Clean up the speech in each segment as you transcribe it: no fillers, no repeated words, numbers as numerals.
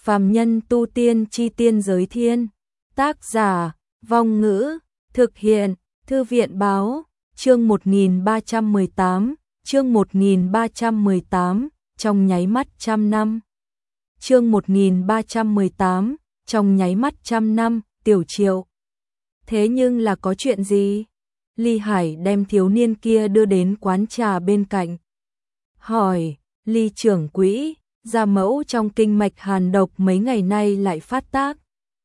Phàm nhân tu tiên chi tiên giới thiên. Tác giả, Vong Ngữ, thực hiện, Thư viện báo, chương 1318, chương 1318, trong nháy mắt trăm năm. Chương 1318, trong nháy mắt trăm năm, Tiểu Triệu. Thế nhưng là có chuyện gì? Ly Hải đem thiếu niên kia đưa đến quán trà bên cạnh. Hỏi, Ly trưởng quỹ, gia mẫu trong kinh mạch hàn độc mấy ngày nay lại phát tác.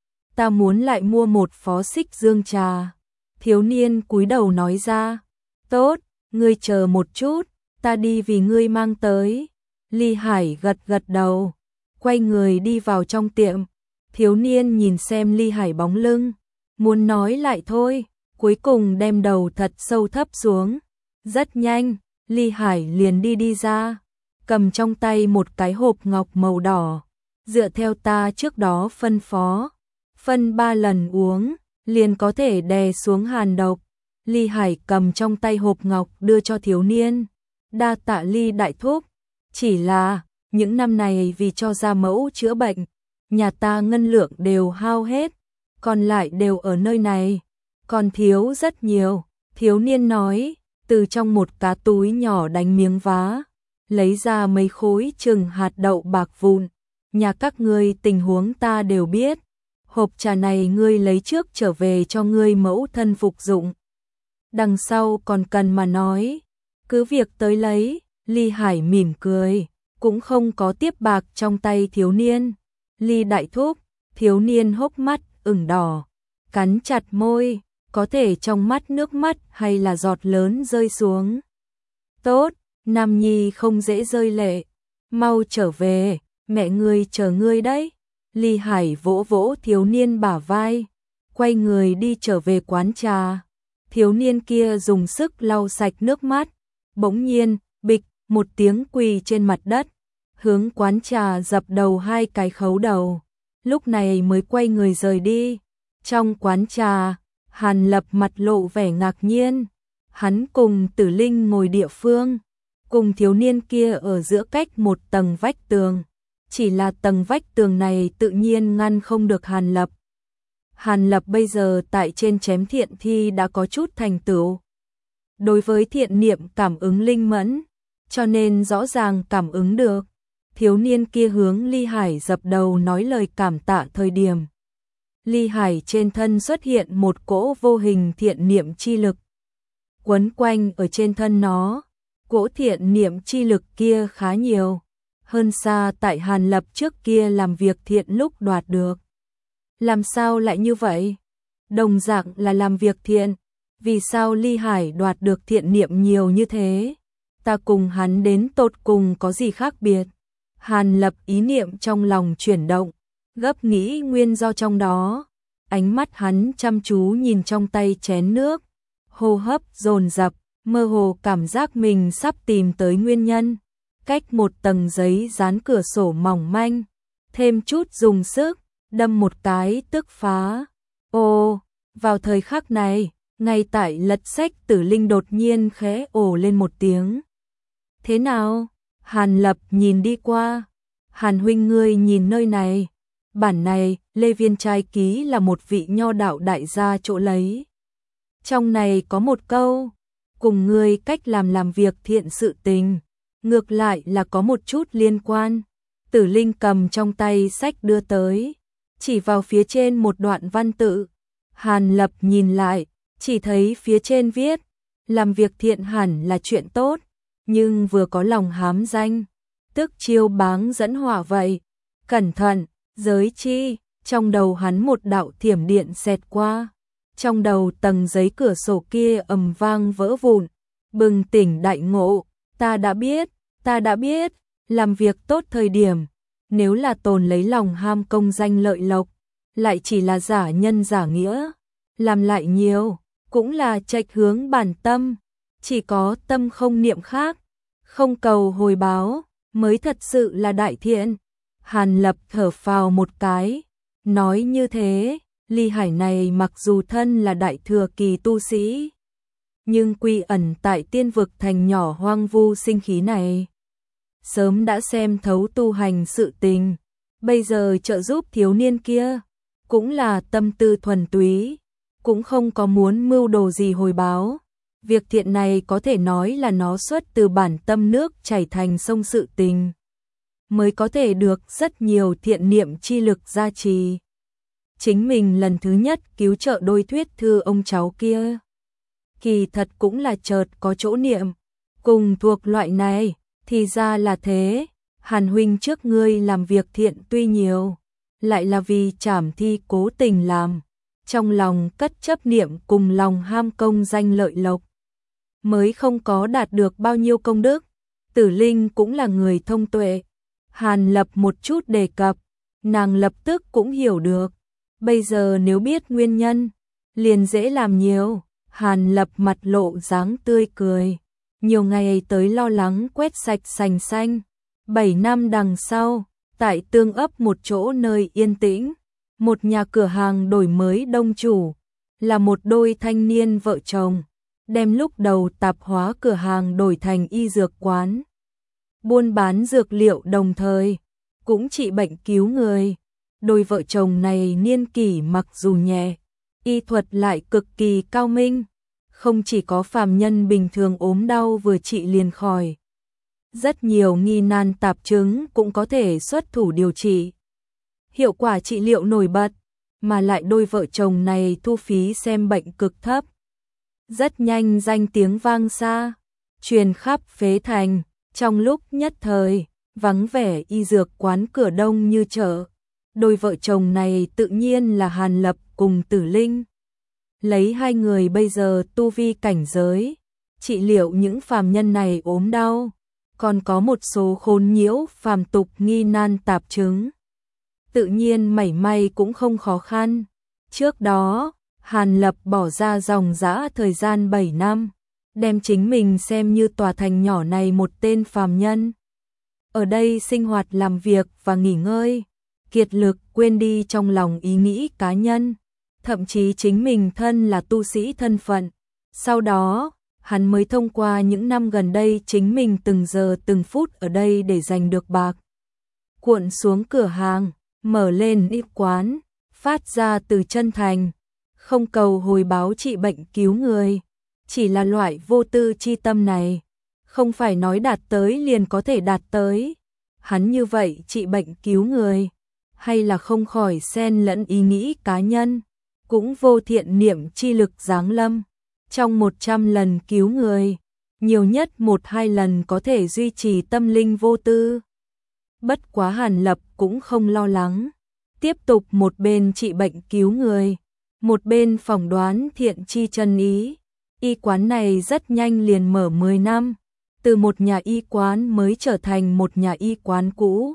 Ta muốn lại mua một phó xích dương trà. Thiếu niên cúi đầu nói ra. Tốt, ngươi chờ một chút, ta đi vì ngươi mang tới. Ly Hải gật gật đầu, quay người đi vào trong tiệm. Thiếu niên nhìn xem Ly Hải bóng lưng, muốn nói lại thôi, cuối cùng đem đầu thật sâu thấp xuống. Rất nhanh, Ly Hải liền đi ra, cầm trong tay một cái hộp ngọc màu đỏ. Dựa theo ta trước đó phân phó, phân 3 lần uống, liền có thể đè xuống hàn độc. Ly Hải cầm trong tay hộp ngọc đưa cho thiếu niên. Đa tạ Ly đại thúc, chỉ là những năm này vì cho gia mẫu chữa bệnh, nhà ta ngân lượng đều hao hết, còn lại đều ở nơi này, còn thiếu rất nhiều. Thiếu niên nói, từ trong một cá túi nhỏ đánh miếng vá, lấy ra mấy khối chừng hạt đậu bạc vụn. Nhà các ngươi tình huống ta đều biết, hộp trà này ngươi lấy trước trở về cho ngươi mẫu thân phục dụng. Đằng sau còn cần mà nói, cứ việc tới lấy. Ly Hải mỉm cười, cũng không có tiếp bạc trong tay thiếu niên. Ly đại thúc, thiếu niên hốc mắt ửng đỏ, cắn chặt môi, có thể trong mắt nước mắt hay là giọt lớn rơi xuống. Tốt, nam nhi không dễ rơi lệ, mau trở về, mẹ ngươi chờ ngươi đấy. Ly Hải vỗ vỗ thiếu niên bả vai, quay người đi trở về quán trà. Thiếu niên kia dùng sức lau sạch nước mắt, bỗng nhiên, bịch, một tiếng quỳ trên mặt đất, hướng quán trà dập đầu 2 cái khấu đầu, lúc này mới quay người rời đi. Trong quán trà, Hàn Lập mặt lộ vẻ ngạc nhiên, hắn cùng Tử Linh ngồi địa phương, cùng thiếu niên kia ở giữa cách một tầng vách tường, chỉ là tầng vách tường này tự nhiên ngăn không được Hàn Lập. Hàn Lập bây giờ tại trên chém thiện thi đã có chút thành tựu. Đối với thiện niệm cảm ứng linh mẫn, cho nên rõ ràng cảm ứng được. Thiếu niên kia hướng Ly Hải dập đầu nói lời cảm tạ thời điểm. Ly Hải trên thân xuất hiện một cỗ vô hình thiện niệm chi lực. Quấn quanh ở trên thân nó, cỗ thiện niệm chi lực kia khá nhiều, hơn xa tại Hàn Lập trước kia làm việc thiện lúc đoạt được. Làm sao lại như vậy? Đồng dạng là làm việc thiện, vì sao Ly Hải đoạt được thiện niệm nhiều như thế? Ta cùng hắn đến tột cùng có gì khác biệt? Hàn Lập ý niệm trong lòng chuyển động, gấp nghĩ nguyên do trong đó. Ánh mắt hắn chăm chú nhìn trong tay chén nước, hô hấp dồn dập, mơ hồ cảm giác mình sắp tìm tới nguyên nhân. Cách một tầng giấy dán cửa sổ mỏng manh, thêm chút dùng sức, đâm một cái tức phá. Ô, vào thời khắc này, ngay tại lật sách Tử Linh đột nhiên khẽ ồ lên một tiếng. Thế nào? Hàn Lập nhìn đi qua. Hàn huynh ngươi nhìn nơi này. Bản này, Lê Viên trai ký là một vị nho đạo đại gia chỗ lấy. Trong này có một câu, cùng ngươi cách làm việc thiện sự tình, ngược lại là có một chút liên quan. Tử Linh cầm trong tay sách đưa tới, chỉ vào phía trên một đoạn văn tự. Hàn Lập nhìn lại, chỉ thấy phía trên viết, làm việc thiện hẳn là chuyện tốt, nhưng vừa có lòng hám danh, tức chiêu báng dẫn họa vậy. Cẩn thận, giới chi. Trong đầu hắn một đạo thiểm điện xẹt qua, trong đầu tầng giấy cửa sổ kia ầm vang vỡ vụn, bừng tỉnh đại ngộ. Ta đã biết, làm việc tốt thời điểm, nếu là tồn lấy lòng ham công danh lợi lộc, lại chỉ là giả nhân giả nghĩa, làm lại nhiều, cũng là chệch hướng bản tâm, chỉ có tâm không niệm khác, không cầu hồi báo, mới thật sự là đại thiện. Hàn Lập thở phào một cái, nói như thế, Ly Hải này mặc dù thân là đại thừa kỳ tu sĩ, nhưng quy ẩn tại tiên vực thành nhỏ hoang vu sinh khí này, sớm đã xem thấu tu hành sự tình, Bây giờ trợ giúp thiếu niên kia, cũng là tâm tư thuần túy, cũng không có muốn mưu đồ gì hồi báo. Việc thiện này có thể nói là nó xuất từ bản tâm nước chảy thành sông sự tình, mới có thể được rất nhiều thiện niệm chi lực gia trì. Chính mình lần thứ nhất cứu trợ đôi thuyết thư ông cháu kia, kỳ thật cũng là chợt có chỗ niệm, cùng thuộc loại này, thì ra là thế. Hàn huynh trước ngươi làm việc thiện tuy nhiều, lại là vì trảm thi cố tình làm, trong lòng cất chấp niệm cùng lòng ham công danh lợi lộc, mới không có đạt được bao nhiêu công đức. Tử Linh cũng là người thông tuệ, Hàn Lập một chút đề cập, nàng lập tức cũng hiểu được. Bây giờ nếu biết nguyên nhân, liền dễ làm nhiều. Hàn Lập mặt lộ dáng tươi cười, nhiều ngày tới lo lắng quét sạch sành xanh. 7 năm đằng sau, tại Tương ấp một chỗ nơi yên tĩnh, một nhà cửa hàng đổi mới đông chủ, là một đôi thanh niên vợ chồng, đem lúc đầu tạp hóa cửa hàng đổi thành y dược quán. Buôn bán dược liệu đồng thời, cũng trị bệnh cứu người. Đôi vợ chồng này niên kỷ mặc dù nhẹ, y thuật lại cực kỳ cao minh, không chỉ có phàm nhân bình thường ốm đau vừa trị liền khỏi. Rất nhiều nghi nan tạp chứng cũng có thể xuất thủ điều trị. Hiệu quả trị liệu nổi bật, mà lại đôi vợ chồng này thu phí xem bệnh cực thấp. Rất nhanh danh tiếng vang xa, truyền khắp phế thành, trong lúc nhất thời, vắng vẻ y dược quán cửa đông như chợ. Đôi vợ chồng này tự nhiên là Hàn Lập cùng Tử Linh. Lấy hai người bây giờ tu vi cảnh giới, trị liệu những phàm nhân này ốm đau, còn có một số khốn nhiễu phàm tục nghi nan tạp chứng, tự nhiên mảy may cũng không khó khăn. Trước đó, Hàn Lập bỏ ra dòng dã thời gian 7 năm, đem chính mình xem như tòa thành nhỏ này một tên phàm nhân. Ở đây sinh hoạt làm việc và nghỉ ngơi, kiệt lực quên đi trong lòng ý nghĩ cá nhân, thậm chí chính mình thân là tu sĩ thân phận. Sau đó, hắn mới thông qua những năm gần đây chính mình từng giờ từng phút ở đây để giành được bạc, cuộn xuống cửa hàng, mở lên y quán, phát ra từ chân thành, không cầu hồi báo trị bệnh cứu người, chỉ là loại vô tư chi tâm này, không phải nói đạt tới liền có thể đạt tới. Hắn như vậy trị bệnh cứu người, hay là không khỏi xen lẫn ý nghĩ cá nhân, cũng vô thiện niệm chi lực giáng lâm. Trong 100 lần cứu người, nhiều nhất 1-2 lần có thể duy trì tâm linh vô tư. Bất quá Hàn Lập cũng không lo lắng, tiếp tục một bên trị bệnh cứu người, một bên phỏng đoán thiện chi chân ý. Y quán này rất nhanh liền mở 10 năm, từ một nhà y quán mới trở thành một nhà y quán cũ.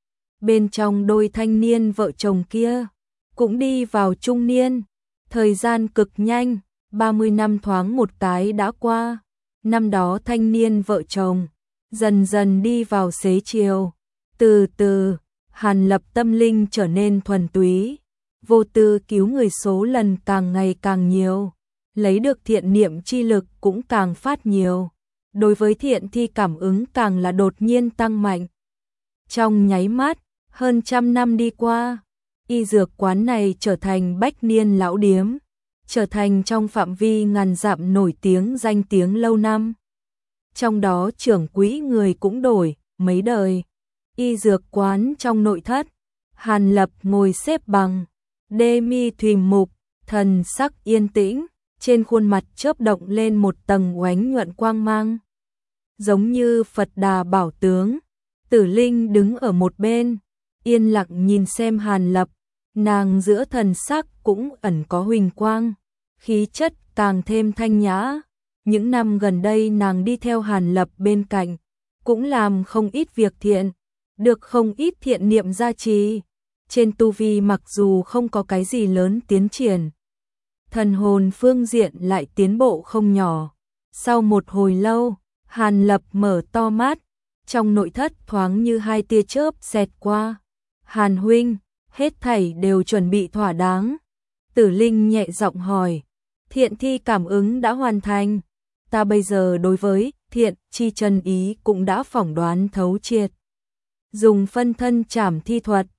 Bên trong đôi thanh niên vợ chồng kia, cũng đi vào trung niên, thời gian cực nhanh, 30 năm thoáng một cái đã qua. Năm đó thanh niên vợ chồng, dần dần đi vào xế chiều. Từ từ, Hàn Lập tâm linh trở nên thuần túy, vô tư cứu người số lần càng ngày càng nhiều, lấy được thiện niệm chi lực cũng càng phát nhiều. Đối với thiện thi cảm ứng càng là đột nhiên tăng mạnh. Trong nháy mắt, hơn 100 năm đi qua, y dược quán này trở thành bách niên lão điếm, trở thành trong phạm vi ngàn dặm nổi tiếng danh tiếng lâu năm. Trong đó trưởng quỹ người cũng đổi mấy đời. Y dược quán trong nội thất, Hàn Lập ngồi xếp bằng, đê mi thùy mục, thần sắc yên tĩnh, trên khuôn mặt chớp động lên một tầng oánh nhuận quang mang, giống như Phật Đà bảo tướng. Tử Linh đứng ở một bên, yên lặng nhìn xem Hàn Lập, nàng giữa thần sắc cũng ẩn có huỳnh quang, khí chất càng thêm thanh nhã. Những năm gần đây nàng đi theo Hàn Lập bên cạnh, cũng làm không ít việc thiện, được không ít thiện niệm gia trì. Trên tu vi mặc dù không có cái gì lớn tiến triển, thần hồn phương diện lại tiến bộ không nhỏ. Sau một hồi lâu, Hàn Lập mở to mắt, trong nội thất thoáng như hai tia chớp xẹt qua. Hàn huynh, hết thảy đều chuẩn bị thỏa đáng. Tử Linh nhẹ giọng hỏi. Thiện thi cảm ứng đã hoàn thành, ta bây giờ đối với thiện chi chân ý cũng đã phỏng đoán thấu triệt. Dùng phân thân trảm thi thuật,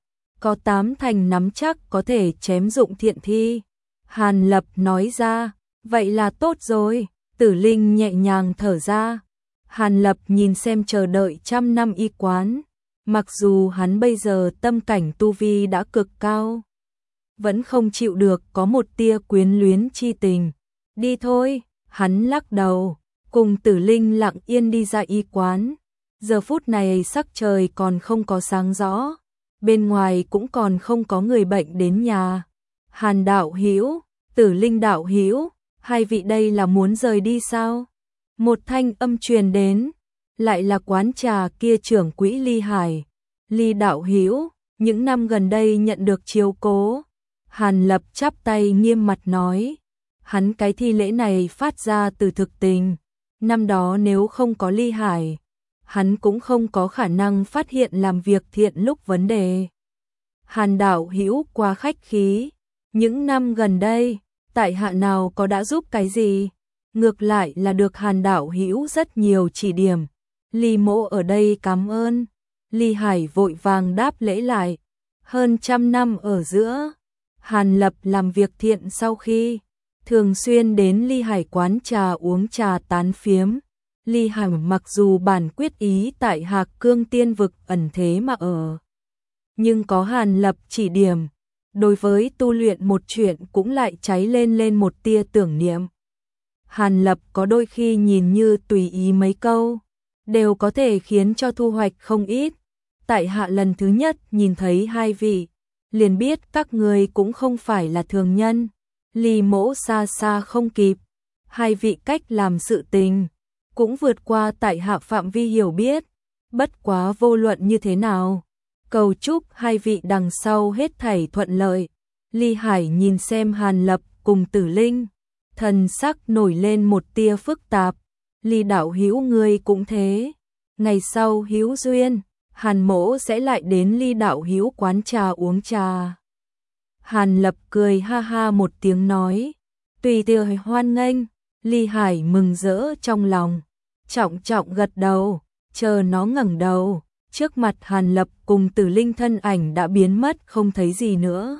có 8 thành nắm chắc có thể chém dụng thiện thi. Hàn Lập nói ra, vậy là tốt rồi. Tử Linh nhẹ nhàng thở ra. Hàn Lập nhìn xem chờ đợi trăm năm y quán. Mặc dù hắn bây giờ tâm cảnh tu vi đã cực cao, vẫn không chịu được có một tia quyến luyến chi tình. Đi thôi, hắn lắc đầu, cùng Tử Linh lặng yên đi ra y quán. Giờ phút này sắc trời còn không có sáng rõ, bên ngoài cũng còn không có người bệnh đến nhà. Hàn đạo hữu, Tử Linh đạo hữu, hai vị đây là muốn rời đi sao? Một thanh âm truyền đến, lại là quán trà kia trưởng quỹ Ly Hải. Ly đạo hữu, những năm gần đây nhận được chiếu cố. Hàn Lập chắp tay nghiêm mặt nói, hắn cái thi lễ này phát ra từ thực tình. Năm đó nếu không có Ly Hải, hắn cũng không có khả năng phát hiện làm việc thiện lúc vấn đề. Hàn đạo hữu quá khách khí, những năm gần đây, tại hạ nào có đã giúp cái gì? Ngược lại là được Hàn đạo hữu rất nhiều chỉ điểm. Ly mỗ ở đây cảm ơn. Ly Hải vội vàng đáp lễ lại. Hơn trăm năm ở giữa, Hàn Lập làm việc thiện sau khi thường xuyên đến Ly Hải quán trà uống trà tán phiếm. Ly Hải mặc dù bản quyết ý tại Hạc Cương Tiên Vực ẩn thế mà ở, nhưng có Hàn Lập chỉ điểm, đối với tu luyện một chuyện cũng lại cháy lên một tia tưởng niệm. Hàn Lập có đôi khi nhìn như tùy ý mấy câu, đều có thể khiến cho thu hoạch không ít. Tại hạ lần thứ nhất nhìn thấy hai vị, liền biết các người cũng không phải là thường nhân. Ly mỗ xa xa không kịp, hai vị cách làm sự tình cũng vượt qua tại hạ phạm vi hiểu biết. Bất quá vô luận như thế nào, cầu chúc hai vị đằng sau hết thảy thuận lợi. Ly Hải nhìn xem Hàn Lập cùng Tử Linh, thần sắc nổi lên một tia phức tạp. Ly đạo hữu ngươi cũng thế, ngày sau hữu duyên, Hàn mỗ sẽ lại đến Ly đạo hữu quán trà uống trà. Hàn Lập cười ha ha một tiếng nói, tùy tiện hoan nghênh. Ly Hải mừng rỡ trong lòng, trọng trọng gật đầu, chờ nó ngẩng đầu, trước mặt Hàn Lập cùng Tử Linh thân ảnh đã biến mất không thấy gì nữa.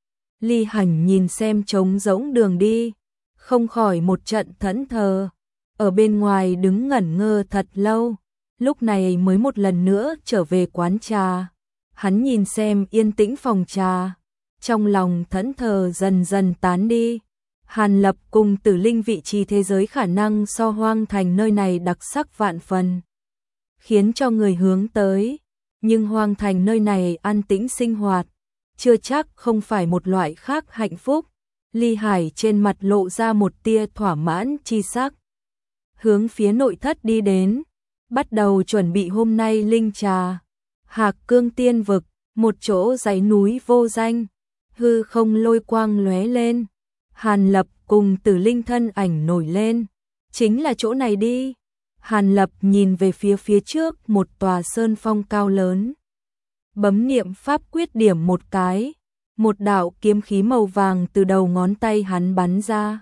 Ly Hải nhìn xem trống rỗng đường đi, không khỏi một trận thẫn thờ, ở bên ngoài đứng ngẩn ngơ thật lâu, lúc này mới một lần nữa trở về quán trà. Hắn nhìn xem yên tĩnh phòng trà, trong lòng thẫn thờ dần dần tán đi. Hàn Lập cùng Tử Linh vị trí thế giới khả năng so Hoang Thành nơi này đặc sắc vạn phần, khiến cho người hướng tới, nhưng Hoang Thành nơi này an tĩnh sinh hoạt, chưa chắc không phải một loại khác hạnh phúc. Ly Hải trên mặt lộ ra một tia thỏa mãn chi sắc, hướng phía nội thất đi đến, bắt đầu chuẩn bị hôm nay linh trà. Hạc Cương Tiên Vực, một chỗ dãy núi vô danh, hư không lôi quang lóe lên. Hàn Lập cùng Tử Linh thân ảnh nổi lên, chính là chỗ này đi. Hàn Lập nhìn về phía trước một tòa sơn phong cao lớn, bấm niệm pháp quyết điểm một cái, một đạo kiếm khí màu vàng từ đầu ngón tay hắn bắn ra,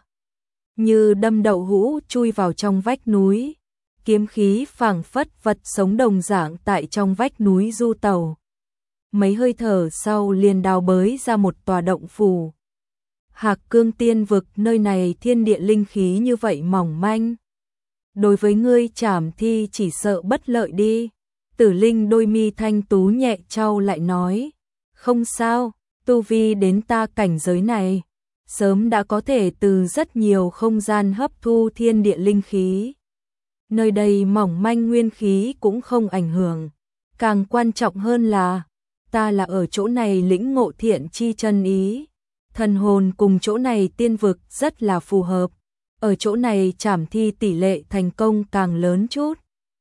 như đâm đậu hũ chui vào trong vách núi. Kiếm khí phảng phất vật sống đồng dạng tại trong vách núi du tẩu. Mấy hơi thở sau liền đào bới ra một tòa động phủ. Hạc Cương Tiên Vực, nơi này thiên địa linh khí như vậy mỏng manh, đối với ngươi trảm thi chỉ sợ bất lợi đi. Tử Linh đôi mi thanh tú nhẹ chau lại nói, không sao, tu vi đến ta cảnh giới này, sớm đã có thể từ rất nhiều không gian hấp thu thiên địa linh khí. Nơi đây mỏng manh nguyên khí cũng không ảnh hưởng, càng quan trọng hơn là ta là ở chỗ này lĩnh ngộ thiện chi chân ý. Thần hồn cùng chỗ này tiên vực rất là phù hợp, ở chỗ này trảm thi tỷ lệ thành công càng lớn chút.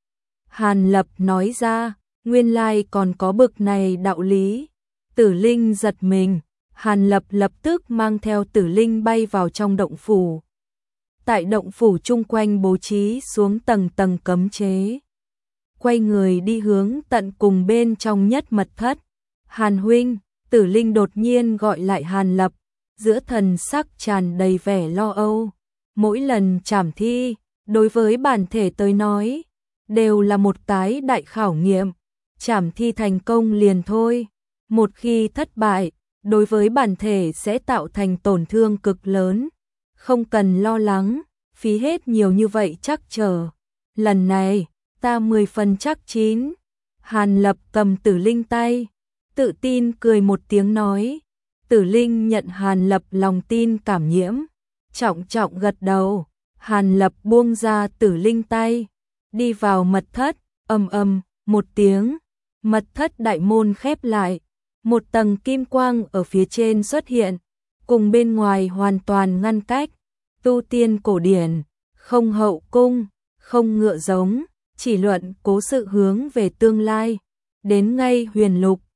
Hàn Lập nói ra, nguyên lai còn có bực này đạo lý. Tử Linh giật mình, Hàn Lập lập tức mang theo Tử Linh bay vào trong động phủ. Tại động phủ chung quanh bố trí xuống tầng tầng cấm chế. Quay người đi hướng tận cùng bên trong nhất mật thất. Hàn huynh, Tử Linh đột nhiên gọi lại Hàn Lập, giữa thần sắc tràn đầy vẻ lo âu. Mỗi lần trảm thi, đối với bản thể tới nói, đều là một cái đại khảo nghiệm. Trảm thi thành công liền thôi, Một khi thất bại, đối với bản thể sẽ tạo thành tổn thương cực lớn. Không cần lo lắng, phí hết nhiều như vậy chắc chờ. Lần này, ta 10 phần chắc chín. Hàn Lập cầm Tử Linh tay, tự tin cười một tiếng nói. Tử Linh nhận Hàn Lập lòng tin cảm nhiễm, trọng trọng gật đầu. Hàn Lập buông ra Tử Linh tay, đi vào mật thất, một tiếng, mật thất đại môn khép lại, một tầng kim quang ở phía trên xuất hiện, cùng bên ngoài hoàn toàn ngăn cách. Tu tiên cổ điển, không hậu cung, không ngựa giống, chỉ luận cố sự hướng về tương lai. Đến ngay huyền lục,